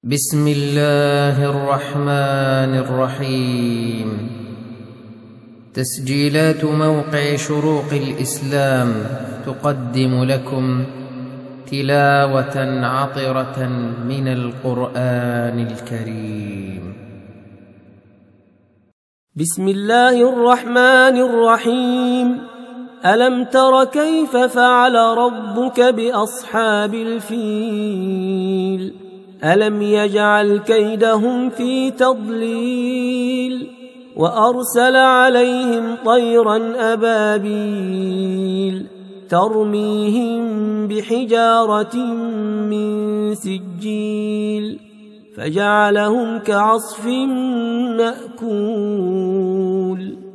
بسم الله الرحمن الرحيم. تسجيلات موقع شروق الإسلام تقدم لكم تلاوة عطرة من القرآن الكريم. بسم الله الرحمن الرحيم. ألم تر كيف فعل ربك بأصحاب الفيل؟ ألم يجعل كيدهم في تضليل وأرسل عليهم طيرا أبابيل ترميهم بحجارة من سجيل فجعلهم كعصف مأكول.